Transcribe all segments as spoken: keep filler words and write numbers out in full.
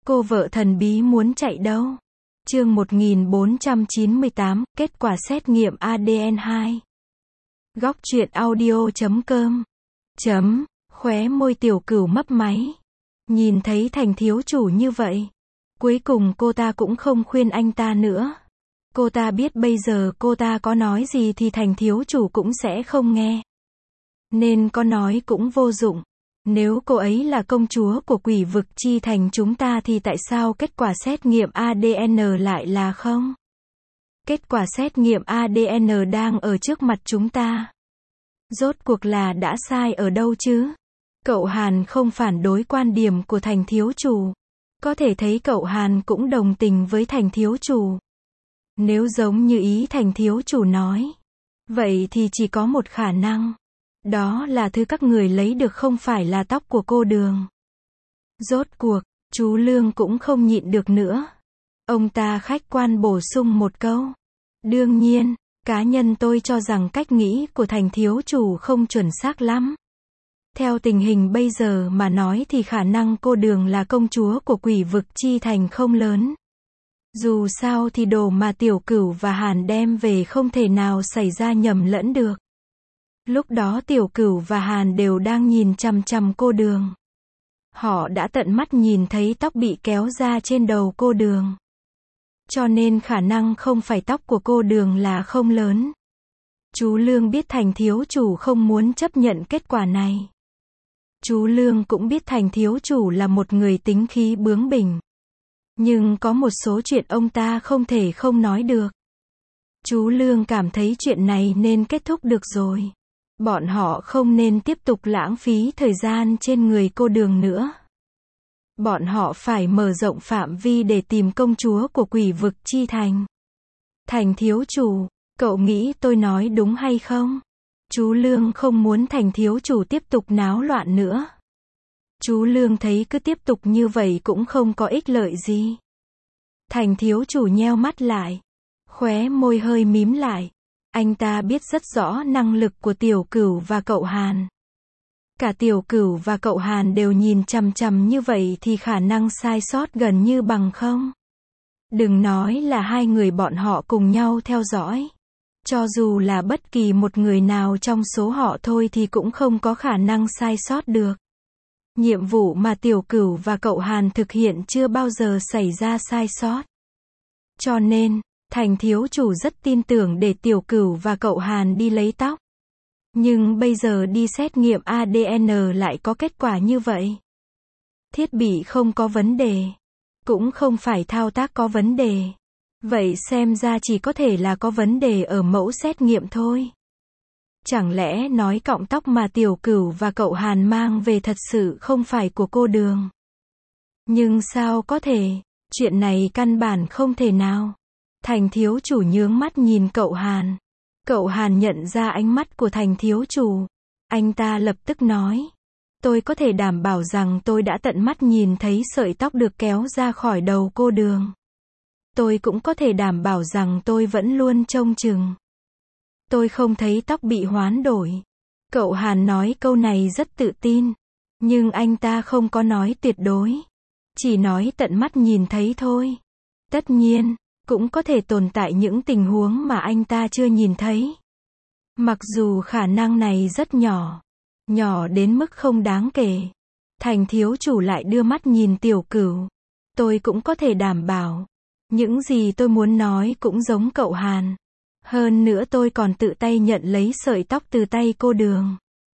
Cô vợ thần bí muốn chạy đâu? Chương một nghìn bốn trăm chín mươi tám, kết quả xét nghiệm a đê en hai. Góc truyện audio chấm com. Chấm, khóe môi Tiểu Cửu mấp máy. Nhìn thấy Thành thiếu chủ như vậy. Cuối cùng cô ta cũng không khuyên anh ta nữa. Cô ta biết bây giờ cô ta có nói gì thì Thành thiếu chủ cũng sẽ không nghe. Nên có nói cũng vô dụng. Nếu cô ấy là công chúa của quỷ vực chi thành chúng ta thì tại sao kết quả xét nghiệm a đê en lại là không? Kết quả xét nghiệm a đê en đang ở trước mặt chúng ta. Rốt cuộc là đã sai ở đâu chứ? Cậu Hàn không phản đối quan điểm của Thành thiếu chủ. Có thể thấy cậu Hàn cũng đồng tình với Thành thiếu chủ. Nếu giống như ý Thành thiếu chủ nói, vậy thì chỉ có một khả năng. Đó là thứ các người lấy được không phải là tóc của cô Đường. Rốt cuộc, chú Lương cũng không nhịn được nữa. Ông ta khách quan bổ sung một câu. Đương nhiên, cá nhân tôi cho rằng cách nghĩ của Thành thiếu chủ không chuẩn xác lắm. Theo tình hình bây giờ mà nói thì khả năng cô Đường là công chúa của quỷ vực chi thành không lớn. Dù sao thì đồ mà Tiểu Cửu và Hàn đem về không thể nào xảy ra nhầm lẫn được. Lúc đó Tiểu Cửu và Hàn đều đang nhìn chằm chằm cô Đường. Họ đã tận mắt nhìn thấy tóc bị kéo ra trên đầu cô Đường. Cho nên khả năng không phải tóc của cô Đường là không lớn. Chú Lương biết Thành thiếu chủ không muốn chấp nhận kết quả này. Chú Lương cũng biết Thành thiếu chủ là một người tính khí bướng bỉnh. Nhưng có một số chuyện ông ta không thể không nói được. Chú Lương cảm thấy chuyện này nên kết thúc được rồi. Bọn họ không nên tiếp tục lãng phí thời gian trên người cô Đường nữa. Bọn họ phải mở rộng phạm vi để tìm công chúa của quỷ vực chi thành. Thành thiếu chủ, cậu nghĩ tôi nói đúng hay không? Chú Lương không muốn Thành thiếu chủ tiếp tục náo loạn nữa. Chú Lương thấy cứ tiếp tục như vậy cũng không có ích lợi gì. Thành thiếu chủ nheo mắt lại. Khóe môi hơi mím lại. Anh ta biết rất rõ năng lực của Tiểu Cửu và cậu Hàn. Cả Tiểu Cửu và cậu Hàn đều nhìn chằm chằm như vậy thì khả năng sai sót gần như bằng không. Đừng nói là hai người bọn họ cùng nhau theo dõi. Cho dù là bất kỳ một người nào trong số họ thôi thì cũng không có khả năng sai sót được. Nhiệm vụ mà Tiểu Cửu và cậu Hàn thực hiện chưa bao giờ xảy ra sai sót. Cho nên, Thành thiếu chủ rất tin tưởng để Tiểu Cửu và cậu Hàn đi lấy tóc. Nhưng bây giờ đi xét nghiệm a đê en lại có kết quả như vậy. Thiết bị không có vấn đề. Cũng không phải thao tác có vấn đề. Vậy xem ra chỉ có thể là có vấn đề ở mẫu xét nghiệm thôi. Chẳng lẽ nói cọng tóc mà Tiểu Cửu và cậu Hàn mang về thật sự không phải của cô Đường? Nhưng sao có thể? Chuyện này căn bản không thể nào. Thành thiếu chủ nhướng mắt nhìn cậu Hàn. Cậu Hàn nhận ra ánh mắt của Thành thiếu chủ. Anh ta lập tức nói. Tôi có thể đảm bảo rằng tôi đã tận mắt nhìn thấy sợi tóc được kéo ra khỏi đầu cô Đường. Tôi cũng có thể đảm bảo rằng tôi vẫn luôn trông chừng. Tôi không thấy tóc bị hoán đổi. Cậu Hàn nói câu này rất tự tin. Nhưng anh ta không có nói tuyệt đối. Chỉ nói tận mắt nhìn thấy thôi. Tất nhiên, cũng có thể tồn tại những tình huống mà anh ta chưa nhìn thấy. Mặc dù khả năng này rất nhỏ. Nhỏ đến mức không đáng kể. Thành thiếu chủ lại đưa mắt nhìn Tiểu Cửu. Tôi cũng có thể đảm bảo. Những gì tôi muốn nói cũng giống cậu Hàn. Hơn nữa tôi còn tự tay nhận lấy sợi tóc từ tay cô Đường.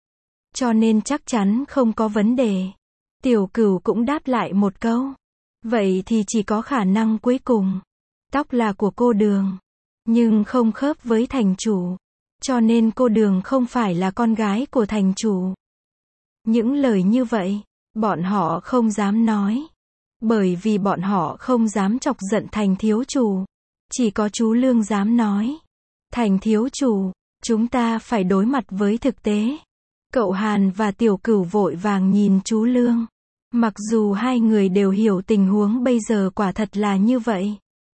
Cho nên chắc chắn không có vấn đề. Tiểu Cửu cũng đáp lại một câu. Vậy thì chỉ có khả năng cuối cùng. Tóc là của cô Đường. Nhưng không khớp với thành chủ. Cho nên cô Đường không phải là con gái của thành chủ. Những lời như vậy, bọn họ không dám nói. Bởi vì bọn họ không dám chọc giận Thành thiếu chủ. Chỉ có chú Lương dám nói. Thành thiếu chủ, chúng ta phải đối mặt với thực tế. Cậu Hàn và Tiểu Cửu vội vàng nhìn chú Lương. Mặc dù hai người đều hiểu tình huống bây giờ quả thật là như vậy.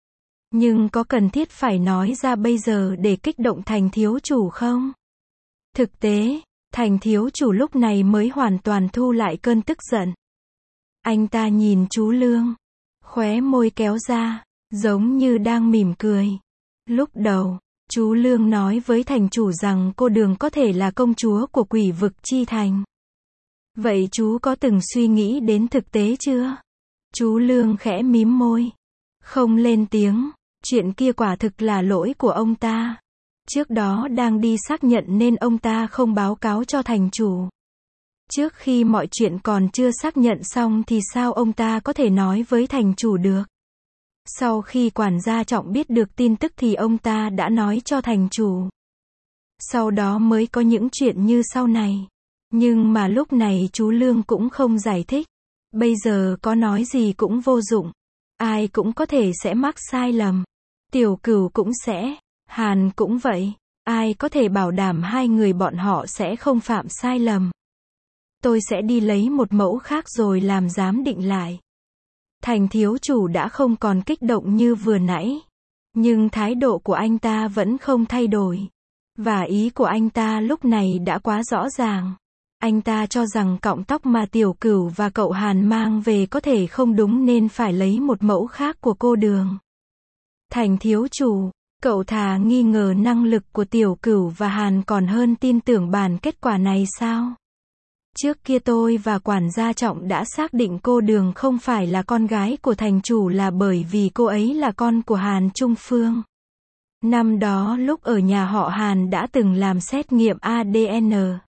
Nhưng có cần thiết phải nói ra bây giờ để kích động Thành thiếu chủ không? Thực tế, Thành thiếu chủ lúc này mới hoàn toàn thu lại cơn tức giận. Anh ta nhìn chú Lương. khóe môi kéo ra, giống như đang mỉm cười. Lúc đầu, chú Lương nói với thành chủ rằng cô Đường có thể là công chúa của Quỷ Vực Chi Thành. Vậy chú có từng suy nghĩ đến thực tế chưa? Chú Lương khẽ mím môi, không lên tiếng. Chuyện kia quả thực là lỗi của ông ta. Trước đó đang đi xác nhận nên ông ta không báo cáo cho thành chủ. Trước khi mọi chuyện còn chưa xác nhận xong thì sao ông ta có thể nói với thành chủ được? Sau khi quản gia Trọng biết được tin tức thì ông ta đã nói cho thành chủ. Sau đó mới có những chuyện như sau này. Nhưng mà lúc này chú Lương cũng không giải thích. Bây giờ có nói gì cũng vô dụng. Ai cũng có thể sẽ mắc sai lầm. Tiểu Cửu cũng sẽ, Hàn cũng vậy. Ai có thể bảo đảm hai người bọn họ sẽ không phạm sai lầm. Tôi sẽ đi lấy một mẫu khác rồi làm giám định lại. Thành thiếu chủ đã không còn kích động như vừa nãy. Nhưng thái độ của anh ta vẫn không thay đổi. Và ý của anh ta lúc này đã quá rõ ràng. Anh ta cho rằng cọng tóc mà Tiểu Cửu và cậu Hàn mang về có thể không đúng nên phải lấy một mẫu khác của cô Đường. Thành thiếu chủ, cậu thà nghi ngờ năng lực của Tiểu Cửu và Hàn còn hơn tin tưởng bản kết quả này sao? Trước kia tôi và quản gia Trọng đã xác định cô Đường không phải là con gái của thành chủ là bởi vì cô ấy là con của Hàn Trung Phương. Năm đó lúc ở nhà họ Hàn đã từng làm xét nghiệm a đê en.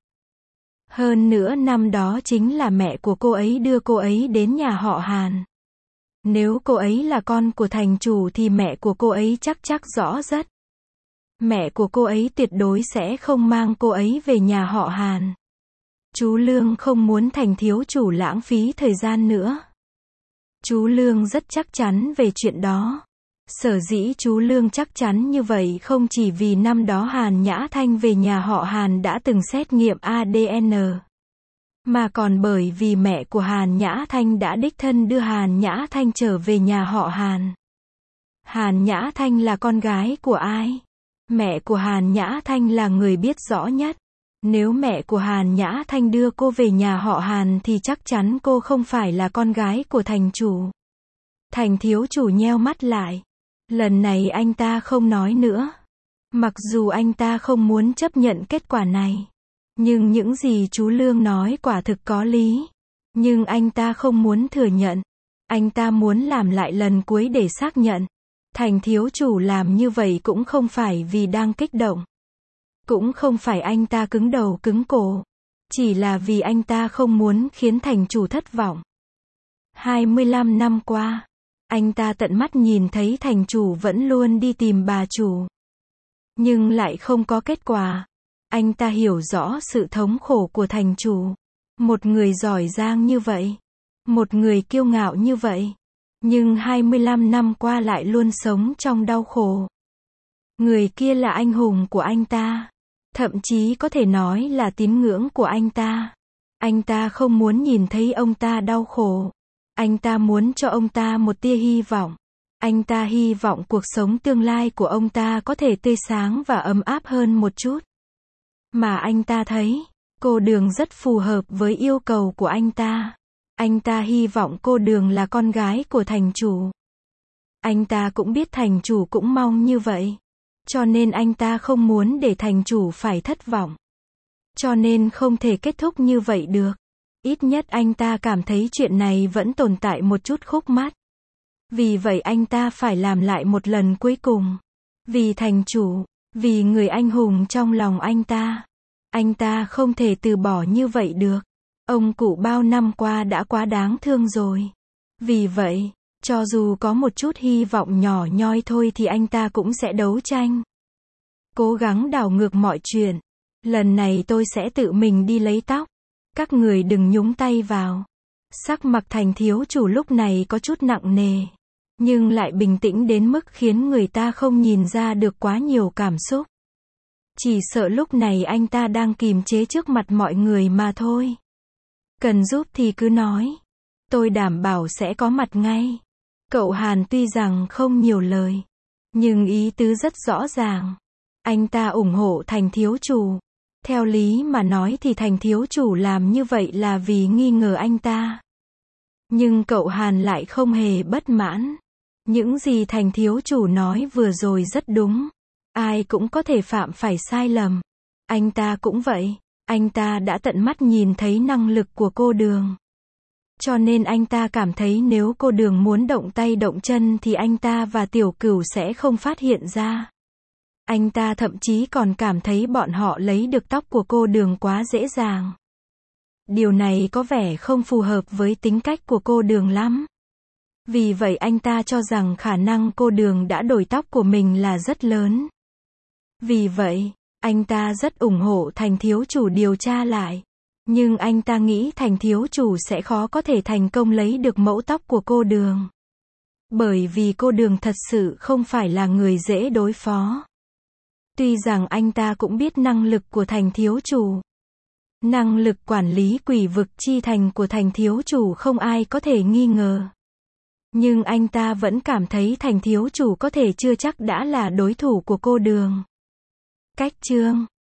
Hơn nữa năm đó chính là mẹ của cô ấy đưa cô ấy đến nhà họ Hàn. Nếu cô ấy là con của thành chủ thì mẹ của cô ấy chắc chắc rõ rất. Mẹ của cô ấy tuyệt đối sẽ không mang cô ấy về nhà họ Hàn. Chú Lương không muốn thành thiếu chủ lãng phí thời gian nữa. Chú Lương rất chắc chắn về chuyện đó. Sở dĩ chú Lương chắc chắn như vậy không chỉ vì năm đó Hàn Nhã Thanh về nhà họ Hàn đã từng xét nghiệm a đê en, mà còn bởi vì mẹ của Hàn Nhã Thanh đã đích thân đưa Hàn Nhã Thanh trở về nhà họ Hàn. Hàn Nhã Thanh là con gái của ai? Mẹ của Hàn Nhã Thanh là người biết rõ nhất. Nếu mẹ của Hàn Nhã Thanh đưa cô về nhà họ Hàn thì chắc chắn cô không phải là con gái của thành chủ. Thành thiếu chủ nheo mắt lại. Lần này anh ta không nói nữa. Mặc dù anh ta không muốn chấp nhận kết quả này. Nhưng những gì chú Lương nói quả thực có lý. Nhưng anh ta không muốn thừa nhận. Anh ta muốn làm lại lần cuối để xác nhận. Thành thiếu chủ làm như vậy cũng không phải vì đang kích động. Cũng không phải anh ta cứng đầu cứng cổ. Chỉ là vì anh ta không muốn khiến thành chủ thất vọng. hai mươi lăm năm qua, anh ta tận mắt nhìn thấy thành chủ vẫn luôn đi tìm bà chủ. Nhưng lại không có kết quả. Anh ta hiểu rõ sự thống khổ của thành chủ. Một người giỏi giang như vậy. Một người kiêu ngạo như vậy. Nhưng hai mươi lăm năm qua lại luôn sống trong đau khổ. Người kia là anh hùng của anh ta. Thậm chí có thể nói là tín ngưỡng của anh ta. Anh ta không muốn nhìn thấy ông ta đau khổ. Anh ta muốn cho ông ta một tia hy vọng. Anh ta hy vọng cuộc sống tương lai của ông ta có thể tươi sáng và ấm áp hơn một chút. Mà anh ta thấy, cô Đường rất phù hợp với yêu cầu của anh ta. Anh ta hy vọng cô Đường là con gái của thành chủ. Anh ta cũng biết thành chủ cũng mong như vậy. Cho nên anh ta không muốn để thành chủ phải thất vọng. Cho nên không thể kết thúc như vậy được. Ít nhất anh ta cảm thấy chuyện này vẫn tồn tại một chút khúc mắc. Vì vậy anh ta phải làm lại một lần cuối cùng. Vì thành chủ, vì người anh hùng trong lòng anh ta. Anh ta không thể từ bỏ như vậy được. Ông cụ bao năm qua đã quá đáng thương rồi. Vì vậy, cho dù có một chút hy vọng nhỏ nhoi thôi thì anh ta cũng sẽ đấu tranh. Cố gắng đảo ngược mọi chuyện. Lần này tôi sẽ tự mình đi lấy tóc. Các người đừng nhúng tay vào. Sắc mặt thành thiếu chủ lúc này có chút nặng nề. Nhưng lại bình tĩnh đến mức khiến người ta không nhìn ra được quá nhiều cảm xúc. Chỉ sợ lúc này anh ta đang kìm chế trước mặt mọi người mà thôi. Cần giúp thì cứ nói. Tôi đảm bảo sẽ có mặt ngay. Cậu Hàn tuy rằng không nhiều lời. Nhưng ý tứ rất rõ ràng. Anh ta ủng hộ thành thiếu chủ. Theo lý mà nói thì thành thiếu chủ làm như vậy là vì nghi ngờ anh ta. Nhưng cậu Hàn lại không hề bất mãn. Những gì thành thiếu chủ nói vừa rồi rất đúng. Ai cũng có thể phạm phải sai lầm. Anh ta cũng vậy. Anh ta đã tận mắt nhìn thấy năng lực của cô Đường. Cho nên anh ta cảm thấy nếu cô Đường muốn động tay động chân thì anh ta và Tiểu Cửu sẽ không phát hiện ra. Anh ta thậm chí còn cảm thấy bọn họ lấy được tóc của cô Đường quá dễ dàng. Điều này có vẻ không phù hợp với tính cách của cô Đường lắm. Vì vậy anh ta cho rằng khả năng cô Đường đã đổi tóc của mình là rất lớn. Vì vậy, anh ta rất ủng hộ thành thiếu chủ điều tra lại. Nhưng anh ta nghĩ thành thiếu chủ sẽ khó có thể thành công lấy được mẫu tóc của cô Đường. Bởi vì cô Đường thật sự không phải là người dễ đối phó. Tuy rằng anh ta cũng biết năng lực của thành thiếu chủ. Năng lực quản lý quỷ vực chi thành của thành thiếu chủ không ai có thể nghi ngờ. Nhưng anh ta vẫn cảm thấy thành thiếu chủ có thể chưa chắc đã là đối thủ của cô Đường. Cách chương